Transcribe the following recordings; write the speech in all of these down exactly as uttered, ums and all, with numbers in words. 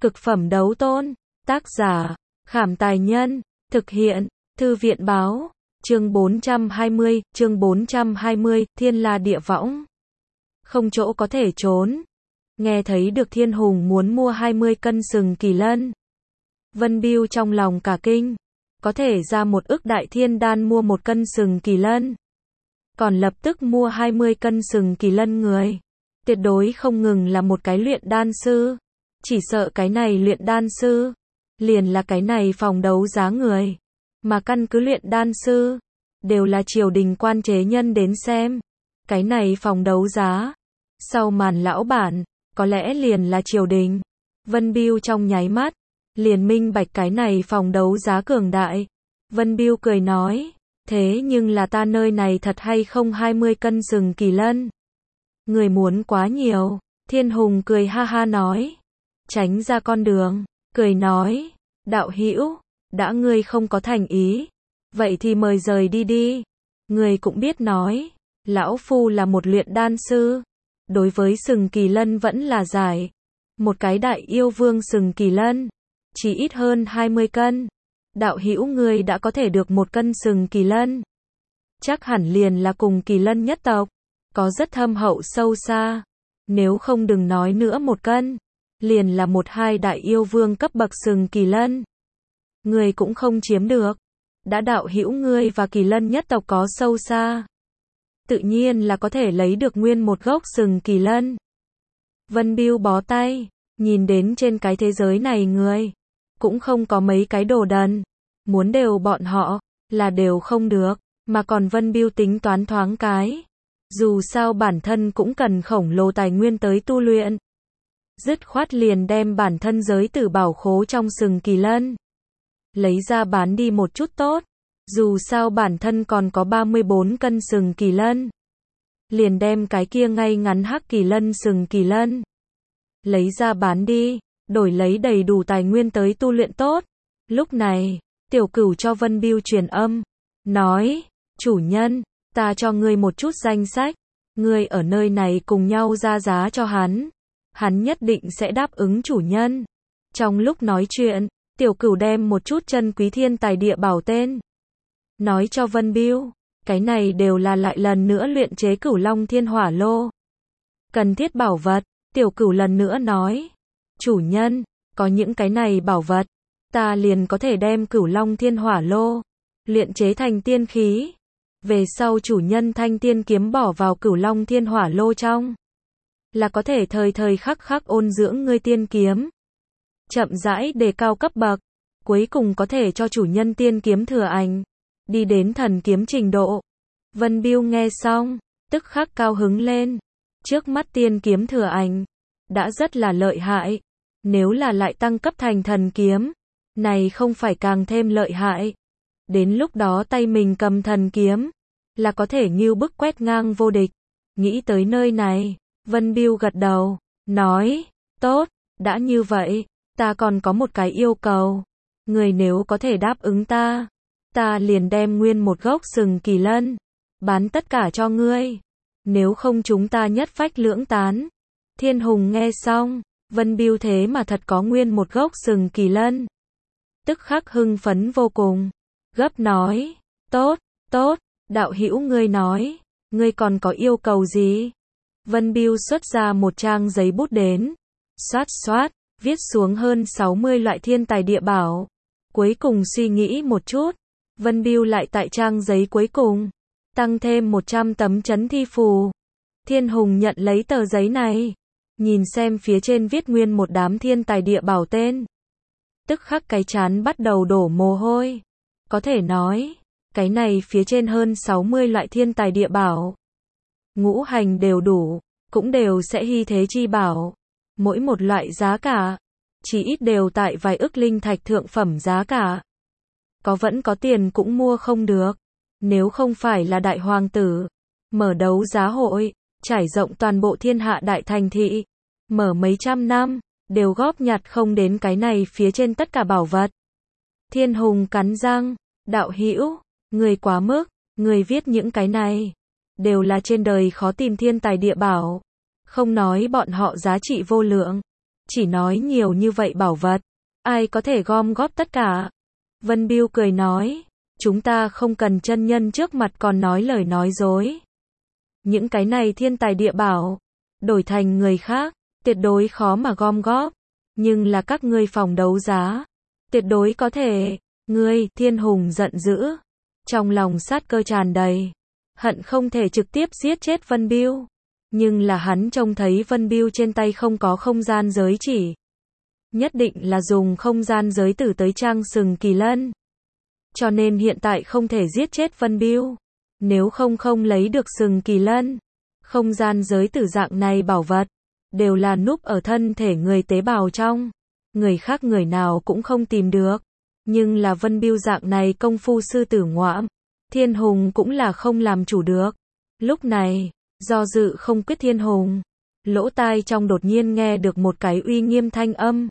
Cực phẩm đấu tôn. Tác giả, Khảm Tài Nhân. Thực hiện, Thư viện Báo. Chương bốn trăm hai mươi, chương bốn trăm hai mươi, Thiên La Địa Võng. Không chỗ có thể trốn. Nghe thấy được Thiên Hùng muốn mua hai mươi cân sừng kỳ lân. Vân Bưu trong lòng cả kinh. Có thể ra một ức đại thiên đan mua một cân sừng kỳ lân. Còn lập tức mua hai mươi cân sừng kỳ lân người. Tuyệt đối không ngừng là một cái luyện đan sư. Chỉ sợ cái này luyện đan sư. Liền là cái này phòng đấu giá người. Mà căn cứ luyện đan sư. Đều là triều đình quan chế nhân đến xem. Cái này phòng đấu giá. Sau màn lão bản. Có lẽ liền là triều đình. Vân Bưu trong nháy mắt. Liền minh bạch cái này phòng đấu giá cường đại. Vân Bưu cười nói. Thế nhưng là ta nơi này thật hay không hai mươi cân sừng kỳ lân. Người muốn quá nhiều. Thiên Hùng cười ha ha nói. Tránh ra con đường. Cười nói. Đạo hữu, đã ngươi không có thành ý. Vậy thì mời rời đi đi. Người cũng biết nói. Lão Phu là một luyện đan sư. Đối với sừng kỳ lân vẫn là giải. Một cái đại yêu vương sừng kỳ lân. Chỉ ít hơn hai mươi cân. Đạo hữu ngươi đã có thể được một cân sừng kỳ lân. Chắc hẳn liền là cùng kỳ lân nhất tộc. Có rất thâm hậu sâu xa. Nếu không đừng nói nữa một cân. Liền là một hai đại yêu vương cấp bậc sừng kỳ lân. Ngươi cũng không chiếm được. Đã đạo hữu ngươi và kỳ lân nhất tộc có sâu xa. Tự nhiên là có thể lấy được nguyên một gốc sừng kỳ lân. Vân Bưu bó tay. Nhìn đến trên cái thế giới này người. Cũng không có mấy cái đồ đần. Muốn đều bọn họ. Là đều không được. Mà còn Vân Bưu tính toán thoáng cái. Dù sao bản thân cũng cần khổng lồ tài nguyên tới tu luyện. Dứt khoát liền đem bản thân giới tử bảo khố trong sừng kỳ lân. Lấy ra bán đi một chút tốt. Dù sao bản thân còn có ba mươi bốn cân sừng kỳ lân. Liền đem cái kia ngay ngắn hắc kỳ lân sừng kỳ lân. Lấy ra bán đi. Đổi lấy đầy đủ tài nguyên tới tu luyện tốt. Lúc này, Tiểu Cửu cho Vân Bưu truyền âm. Nói, chủ nhân, ta cho ngươi một chút danh sách. Ngươi ở nơi này cùng nhau ra giá cho hắn. Hắn nhất định sẽ đáp ứng chủ nhân. Trong lúc nói chuyện, Tiểu Cửu đem một chút chân quý thiên tài địa bảo tên. Nói cho Vân Bưu. Cái này đều là lại lần nữa luyện chế Cửu Long Thiên Hỏa Lô. Cần thiết bảo vật. Tiểu Cửu lần nữa nói. Chủ nhân, có những cái này bảo vật. Ta liền có thể đem Cửu Long Thiên Hỏa Lô. Luyện chế thành tiên khí. Về sau chủ nhân thanh tiên kiếm bỏ vào Cửu Long Thiên Hỏa Lô trong. Là có thể thời thời khắc khắc ôn dưỡng ngươi tiên kiếm. Chậm rãi đề cao cấp bậc. Cuối cùng có thể cho chủ nhân tiên kiếm thừa ảnh. Đi đến thần kiếm trình độ. Vân Bưu nghe xong. Tức khắc cao hứng lên. Trước mắt tiên kiếm thừa ảnh. Đã rất là lợi hại. Nếu là lại tăng cấp thành thần kiếm. Này không phải càng thêm lợi hại. Đến lúc đó tay mình cầm thần kiếm. Là có thể ngưu bức quét ngang vô địch. Nghĩ tới nơi này. Vân Bưu gật đầu. Nói. Tốt. Đã như vậy. Ta còn có một cái yêu cầu. Người nếu có thể đáp ứng ta. Ta liền đem nguyên một gốc sừng kỳ lân. Bán tất cả cho ngươi. Nếu không chúng ta nhất phách lưỡng tán. Thiên Hùng nghe xong. Vân Bưu thế mà thật có nguyên một gốc sừng kỳ lân. Tức khắc hưng phấn vô cùng. Gấp nói. Tốt, tốt. Đạo hữu ngươi nói. Ngươi còn có yêu cầu gì? Vân Bưu xuất ra một trang giấy bút đến. Xoát xoát. Viết xuống hơn sáu mươi loại thiên tài địa bảo. Cuối cùng suy nghĩ một chút. Vân Bưu lại tại trang giấy cuối cùng. Tăng thêm một trăm tấm chấn thi phù. Thiên Hùng nhận lấy tờ giấy này. Nhìn xem phía trên viết nguyên một đám thiên tài địa bảo tên. Tức khắc cái trán bắt đầu đổ mồ hôi. Có thể nói. Cái này phía trên hơn sáu mươi loại thiên tài địa bảo. Ngũ hành đều đủ. Cũng đều sẽ hy thế chi bảo. Mỗi một loại giá cả. Chỉ ít đều tại vài ức linh thạch thượng phẩm giá cả. Có vẫn có tiền cũng mua không được. Nếu không phải là đại hoàng tử. Mở đấu giá hội. Trải rộng toàn bộ thiên hạ đại thành thị. Mở mấy trăm năm. Đều góp nhặt không đến cái này phía trên tất cả bảo vật. Thiên Hùng cắn răng. Đạo hữu. Người quá mức. Người viết những cái này. Đều là trên đời khó tìm thiên tài địa bảo. Không nói bọn họ giá trị vô lượng. chỉ nói nhiều như vậy bảo vật, ai có thể gom góp tất cả. Vân Biêu cười nói, chúng ta không cần chân nhân trước mặt còn nói lời nói dối. Những cái này thiên tài địa bảo, đổi thành người khác, tuyệt đối khó mà gom góp, nhưng là các ngươi phòng đấu giá, tuyệt đối có thể. Ngươi, Thiên Hùng giận dữ, trong lòng sát cơ tràn đầy, hận không thể trực tiếp giết chết Vân Biêu, nhưng là hắn trông thấy Vân Biêu trên tay không có không gian giới chỉ, nhất định là dùng không gian giới tử tới trang sừng kỳ lân, cho nên hiện tại không thể giết chết Vân Biêu, nếu không không lấy được sừng kỳ lân. Không gian giới tử dạng này bảo vật, đều là núp ở thân thể người tế bào trong, người khác người nào cũng không tìm được, nhưng là Vân Biêu dạng này công phu sư tử ngoạm, Thiên Hùng cũng là không làm chủ được. Lúc này, do dự không quyết Thiên Hùng, lỗ tai trong đột nhiên nghe được một cái uy nghiêm thanh âm.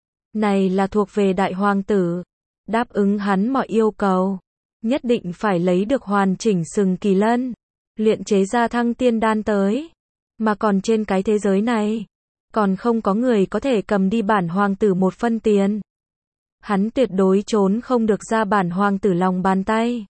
Này là thuộc về đại hoàng tử, đáp ứng hắn mọi yêu cầu, nhất định phải lấy được hoàn chỉnh sừng kỳ lân, luyện chế ra thăng tiên đan tới, mà còn trên cái thế giới này, còn không có người có thể cầm đi bản hoàng tử một phân tiền. Hắn tuyệt đối trốn không được ra bản hoàng tử lòng bàn tay.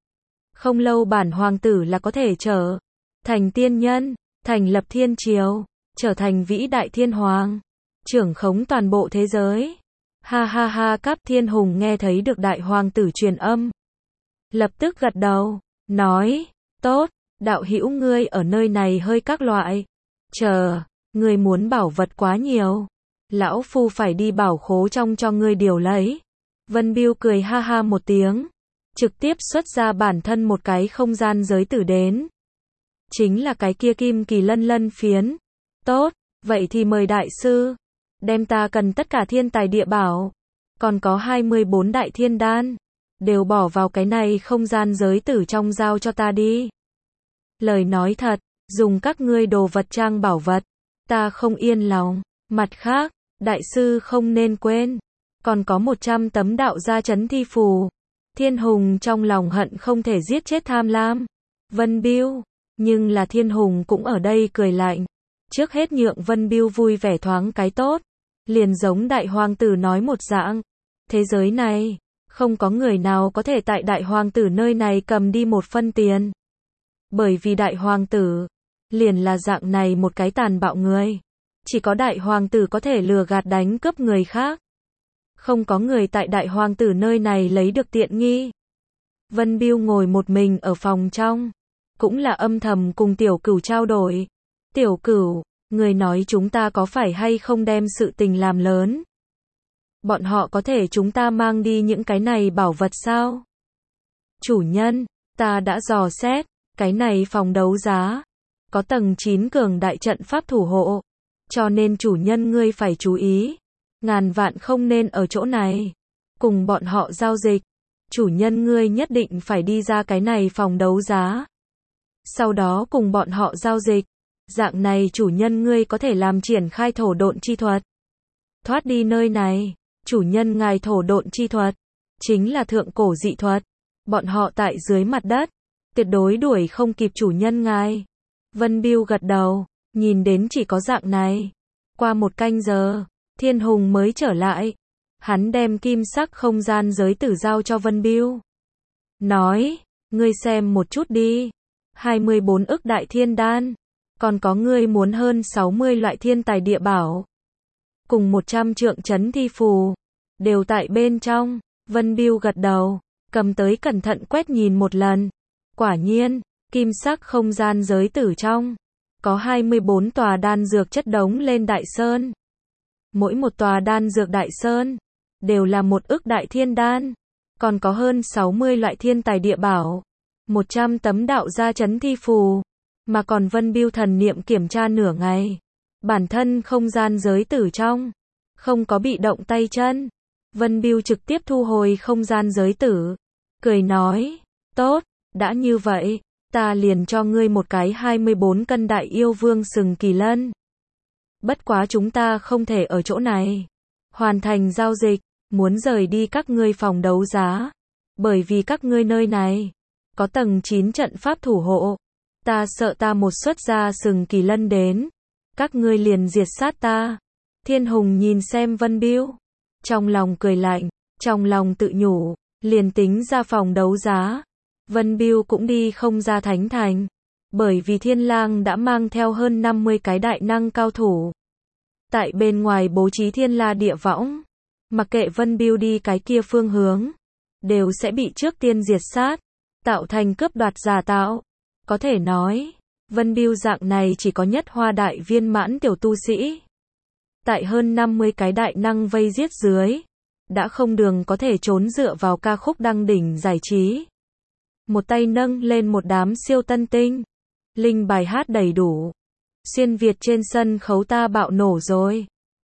Không lâu bản hoàng tử là có thể trở thành tiên nhân, thành lập thiên triều, trở thành vĩ đại thiên hoàng, trưởng khống toàn bộ thế giới. Ha ha ha, Cáp Thiên Hùng nghe thấy được đại hoàng tử truyền âm, lập tức gật đầu, nói, tốt, đạo hữu ngươi ở nơi này hơi các loại, chờ, ngươi muốn bảo vật quá nhiều, lão phu phải đi bảo khố trong cho ngươi điều lấy. Vân Biêu cười ha ha một tiếng, trực tiếp xuất ra bản thân một cái không gian giới tử đến, chính là cái kia kim kỳ lân lân phiến. Tốt, vậy thì mời đại sư, đem ta cần tất cả thiên tài địa bảo, còn có hai mươi bốn đại thiên đan, đều bỏ vào cái này không gian giới tử trong giao cho ta đi. Lời nói thật, dùng các ngươi đồ vật trang bảo vật, ta không yên lòng. Mặt khác, đại sư không nên quên, còn có một trăm tấm đạo gia chấn thi phù. Thiên Hùng trong lòng hận không thể giết chết tham lam Vân Biêu, nhưng là Thiên Hùng cũng ở đây cười lạnh. Trước hết nhượng Vân Biêu vui vẻ thoáng cái tốt, liền giống đại hoàng tử nói một dạng, thế giới này, không có người nào có thể tại đại hoàng tử nơi này cầm đi một phân tiền. Bởi vì đại hoàng tử, liền là dạng này một cái tàn bạo người. Chỉ có đại hoàng tử có thể lừa gạt đánh cướp người khác. Không có người tại đại hoàng tử nơi này lấy được tiện nghi. Vân Biêu ngồi một mình ở phòng trong, cũng là âm thầm cùng Tiểu Cửu trao đổi. Tiểu Cửu, người nói chúng ta có phải hay không đem sự tình làm lớn? Bọn họ có thể chúng ta mang đi những cái này bảo vật sao? Chủ nhân, ta đã dò xét, cái này phòng đấu giá, có tầng chín cường đại trận pháp thủ hộ, cho nên chủ nhân ngươi phải chú ý, ngàn vạn không nên ở chỗ này cùng bọn họ giao dịch. Chủ nhân ngươi nhất định phải đi ra cái này phòng đấu giá, sau đó cùng bọn họ giao dịch, dạng này chủ nhân ngươi có thể làm triển khai thổ độn chi thuật, thoát đi nơi này. Chủ nhân ngài thổ độn chi thuật, chính là thượng cổ dị thuật, bọn họ tại dưới mặt đất, tuyệt đối đuổi không kịp chủ nhân ngài. Vân Biêu gật đầu, nhìn đến chỉ có dạng này. Qua một canh giờ, Thiên Hùng mới trở lại, hắn đem kim sắc không gian giới tử giao cho Vân Biêu. Nói, ngươi xem một chút đi, hai mươi bốn ức đại thiên đan, còn có ngươi muốn hơn sáu mươi loại thiên tài địa bảo, cùng một trăm trượng chấn thi phù, đều tại bên trong. Vân Biêu gật đầu, cầm tới cẩn thận quét nhìn một lần. Quả nhiên, kim sắc không gian giới tử trong, có hai mươi bốn tòa đan dược chất đống lên đại sơn. Mỗi một tòa đan dược đại sơn, đều là một ức đại thiên đan, còn có hơn sáu mươi loại thiên tài địa bảo, một trăm tấm đạo gia chấn thi phù, mà còn Vân Biêu thần niệm kiểm tra nửa ngày. Bản thân không gian giới tử trong, không có bị động tay chân. Vân Biêu trực tiếp thu hồi không gian giới tử, cười nói, tốt, đã như vậy, ta liền cho ngươi một cái hai mươi bốn cân đại yêu vương sừng kỳ lân. Bất quá chúng ta không thể ở chỗ này hoàn thành giao dịch, muốn rời đi các ngươi phòng đấu giá, bởi vì các ngươi nơi này có tầng chín trận pháp thủ hộ, ta sợ ta một xuất ra sừng kỳ lân đến, các ngươi liền diệt sát ta. Thiên Hùng nhìn xem Vân Biêu, trong lòng cười lạnh, trong lòng tự nhủ, liền tính ra phòng đấu giá, Vân Biêu cũng đi không ra Thánh Thành, bởi vì Thiên Lang đã mang theo hơn năm mươi cái đại năng cao thủ. Tại bên ngoài bố trí thiên la địa võng, mặc kệ Vân Biêu đi cái kia phương hướng, đều sẽ bị trước tiên diệt sát, tạo thành cướp đoạt giả tạo. Có thể nói, Vân Biêu dạng này chỉ có nhất hoa đại viên mãn tiểu tu sĩ. Tại hơn năm mươi cái đại năng vây giết dưới, đã không đường có thể trốn dựa vào ca khúc đăng đỉnh giải trí. Một tay nâng lên một đám siêu tân tinh, linh bài hát đầy đủ. Xuyên Việt trên sân khấu ta bạo nổ rồi.